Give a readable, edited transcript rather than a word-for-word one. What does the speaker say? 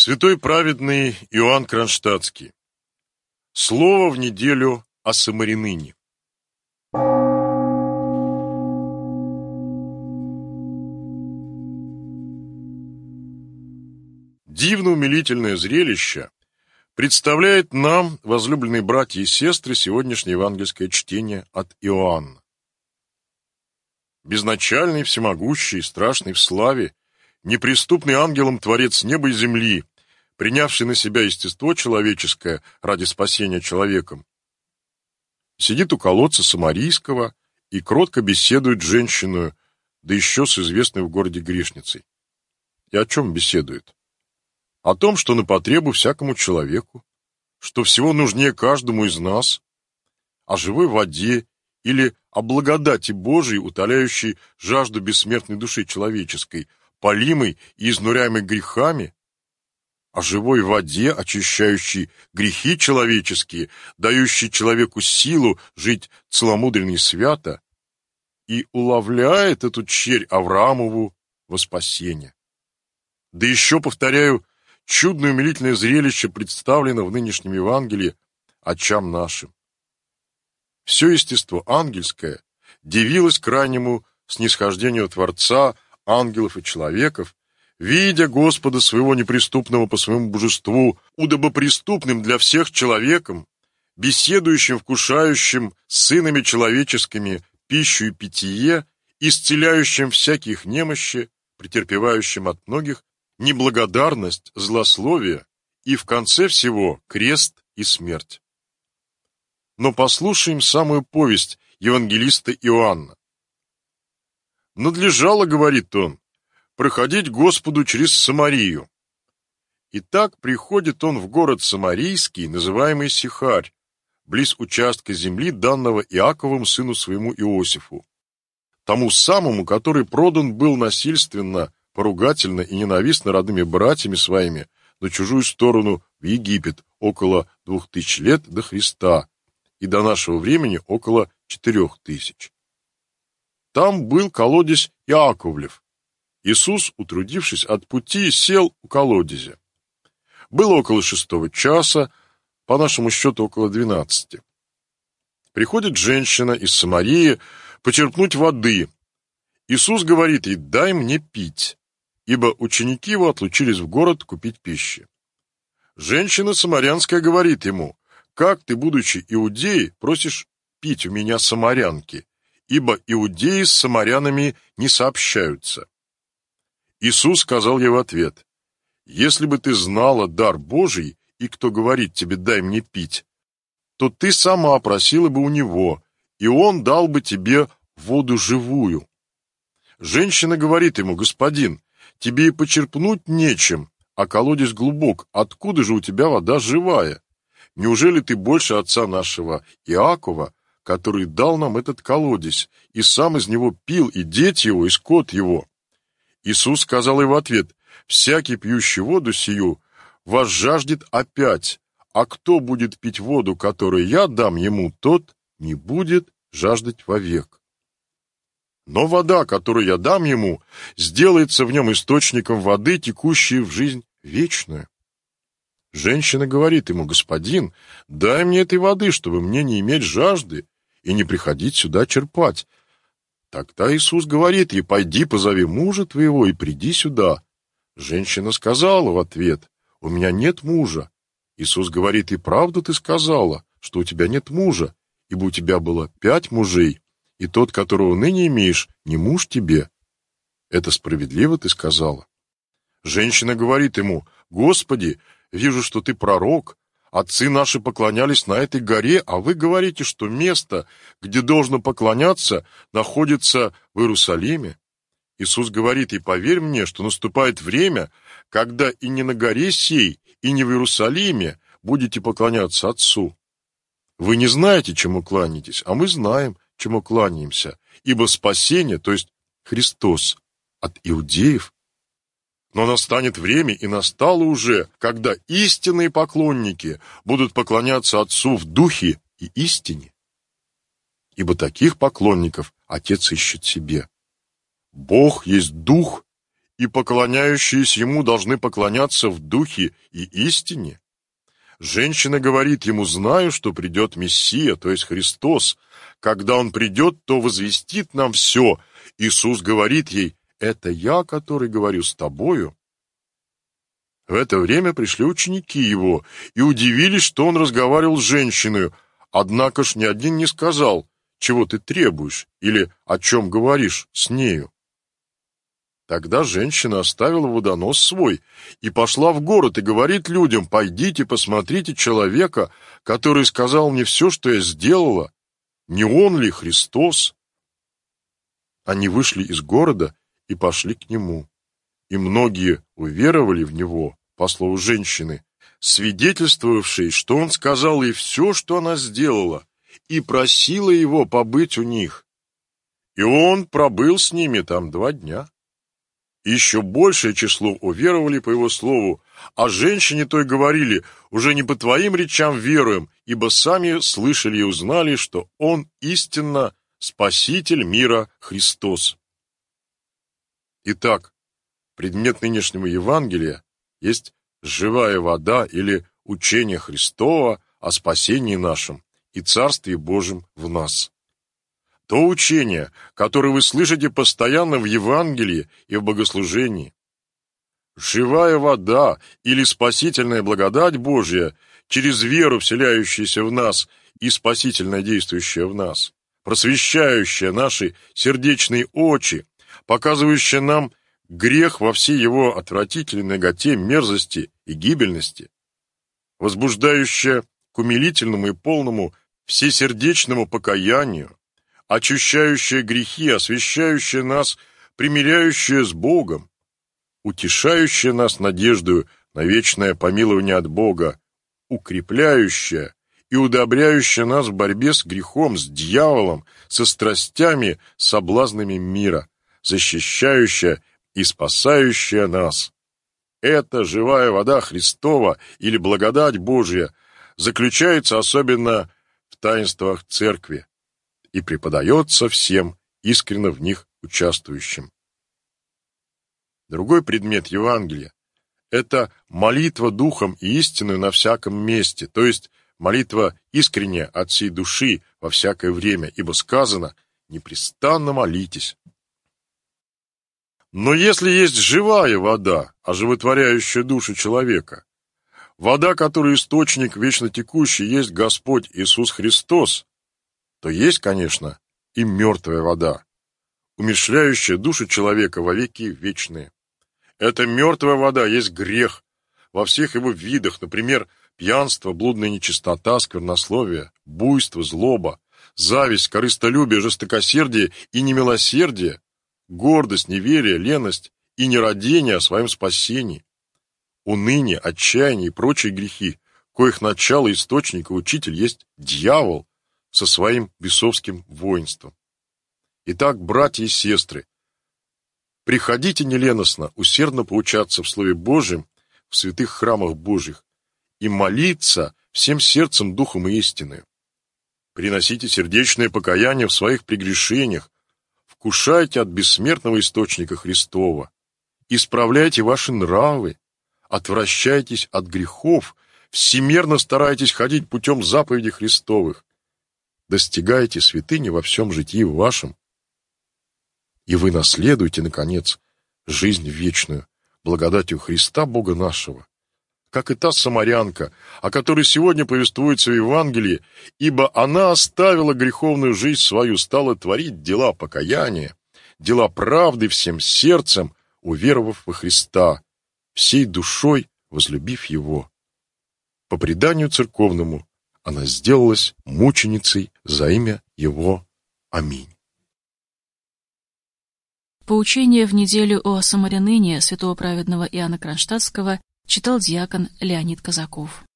Святой праведный Иоанн Кронштадтский. Слово в неделю о Самарянине. Дивно-умилительное зрелище представляет нам, возлюбленные братья и сестры, сегодняшнее евангельское чтение от Иоанна. Безначальный, всемогущий, страшный в славе, неприступный ангелом Творец неба и земли, принявший на себя естество человеческое ради спасения человеком, сидит у колодца Самарийского и кротко беседует с женщиной, да еще с известной в городе грешницей. И о чем беседует? О том, что на потребу всякому человеку, что всего нужнее каждому из нас, о живой воде или о благодати Божией, утоляющей жажду бессмертной души человеческой, полимой и изнуряемой грехами, о живой воде, очищающей грехи человеческие, дающей человеку силу жить целомудренно и свято, и уловляет эту черь Авраамову во спасение. Да еще, повторяю, чудное умилительное зрелище представлено в нынешнем Евангелии очам нашим. Все естество ангельское дивилось крайнему снисхождению Творца, ангелов и человеков, видя Господа своего неприступного по своему божеству, удобоприступным для всех человеком, беседующим, вкушающим с сынами человеческими пищу и питье, исцеляющим всяких немощи, претерпевающим от многих неблагодарность, злословие и, в конце всего, крест и смерть. Но послушаем самую повесть евангелиста Иоанна. «Надлежало, — говорит он, — проходить Господу через Самарию. Итак, приходит он в город Самарийский, называемый Сихарь, близ участка земли, данного Иаковом сыну своему Иосифу, тому самому, который продан был насильственно, поругательно и ненавистно родными братьями своими на чужую сторону в Египет около 2000 лет до Христа и до нашего времени около 4000. Там был колодезь Иаковлев. Иисус, утрудившись от пути, сел у колодезя. Было около 6 часа, по нашему счету около 12. Приходит женщина из Самарии почерпнуть воды. Иисус говорит ей: «Дай мне пить», ибо ученики его отлучились в город купить пищи. Женщина самарянская говорит ему: «Как ты, будучи иудеей, просишь пить у меня самарянки, ибо иудеи с самарянами не сообщаются». Иисус сказал ей в ответ: «Если бы ты знала дар Божий, и кто говорит тебе: дай мне пить, то ты сама просила бы у него, и он дал бы тебе воду живую». Женщина говорит ему: «Господин, тебе и почерпнуть нечем, а колодец глубок, откуда же у тебя вода живая? Неужели ты больше отца нашего Иакова, который дал нам этот колодец, и сам из него пил, и дети его, и скот его?» Иисус сказал ей в ответ: «Всякий, пьющий воду сию, возжаждет опять, а кто будет пить воду, которую я дам ему, тот не будет жаждать вовек. Но вода, которую я дам ему, сделается в нем источником воды, текущей в жизнь вечную». Женщина говорит ему: «Господин, дай мне этой воды, чтобы мне не иметь жажды и не приходить сюда черпать». Тогда Иисус говорит ей: «Пойди, позови мужа твоего и приди сюда». Женщина сказала в ответ: «У меня нет мужа». Иисус говорит: «И правду ты сказала, что у тебя нет мужа, ибо у тебя было 5 мужей, и тот, которого ныне имеешь, не муж тебе. Это справедливо ты сказала». Женщина говорит ему: «Господи, вижу, что ты пророк. Отцы наши поклонялись на этой горе, а вы говорите, что место, где должно поклоняться, находится в Иерусалиме». Иисус говорит: «И поверь мне, что наступает время, когда и не на горе сей, и не в Иерусалиме будете поклоняться Отцу. Вы не знаете, чему кланяетесь, а мы знаем, чему кланяемся, ибо спасение, то есть Христос, от иудеев. Но настанет время, и настало уже, когда истинные поклонники будут поклоняться Отцу в духе и истине. Ибо таких поклонников Отец ищет себе. Бог есть Дух, и поклоняющиеся ему должны поклоняться в духе и истине. Женщина говорит ему: знаю, что придет Мессия, то есть Христос. Когда он придет, то возвестит нам все. Иисус говорит ей: это я, который говорю с тобою. В это время пришли ученики его и удивились, что он разговаривал с женщиной, однако ж ни один не сказал: чего ты требуешь или о чем говоришь с нею. Тогда женщина оставила водонос свой и пошла в город и говорит людям: пойдите, посмотрите человека, который сказал мне все, что я сделала. Не он ли Христос? Они вышли из города и пошли к нему. И многие уверовали в него, по слову женщины, свидетельствовавшей, что он сказал ей все, что она сделала, и просила его побыть у них. И он пробыл с ними там 2 дня. И еще большее число уверовали по его слову, а женщине той говорили: уже не по твоим речам веруем, ибо сами слышали и узнали, что он истинно Спаситель мира Христос. Итак, предмет нынешнего Евангелия есть живая вода или учение Христова о спасении нашем и Царстве Божьем в нас. То учение, которое вы слышите постоянно в Евангелии и в богослужении. Живая вода или спасительная благодать Божья, через веру, вселяющуюся в нас и спасительно действующая в нас, просвещающая наши сердечные очи, показывающая нам грех во всей его отвратительной наготе, мерзости и гибельности, возбуждающая к умилительному и полному всесердечному покаянию, очищающая грехи, освящающая нас, примиряющая с Богом, утешающая нас надеждою на вечное помилование от Бога, укрепляющая и удобряющая нас в борьбе с грехом, с дьяволом, со страстями, соблазнами мира, защищающая и спасающая нас. Эта живая вода Христова или благодать Божья заключается особенно в таинствах Церкви и преподается всем искренне в них участвующим. Другой предмет Евангелия – это молитва духом и истиною на всяком месте, то есть молитва искренняя от всей души во всякое время, ибо сказано: непрестанно молитесь. Но если есть живая вода, оживотворяющая душу человека, вода, которой источник вечно текущий, есть Господь Иисус Христос, то есть, конечно, и мертвая вода, умерщвляющая душу человека во веки вечные. Эта мертвая вода есть грех во всех его видах, например, пьянство, блудная нечистота, сквернословие, буйство, злоба, зависть, корыстолюбие, жестокосердие и немилосердие, гордость, неверие, леность и нерадение о своем спасении, уныние, отчаяние и прочие грехи, коих начало, источник и учитель есть дьявол со своим бесовским воинством. Итак, братья и сестры, приходите неленостно усердно поучаться в Слове Божьем в святых храмах Божьих и молиться всем сердцем, духом и истиною. Приносите сердечное покаяние в своих прегрешениях, вкушайте от бессмертного источника Христова, исправляйте ваши нравы, отвращайтесь от грехов, всемерно старайтесь ходить путем заповедей Христовых, достигайте святыни во всем житии вашем, и вы наследуете, наконец, жизнь вечную, благодатью Христа Бога нашего, как и та самарянка, о которой сегодня повествуется в Евангелии, ибо она оставила греховную жизнь свою, стала творить дела покаяния, дела правды всем сердцем, уверовав во Христа, всей душой возлюбив Его. По преданию церковному она сделалась мученицей за имя Его. Аминь. Поучение в неделю о самарянине святого праведного Иоанна Кронштадтского читал диакон Леонид Казаков.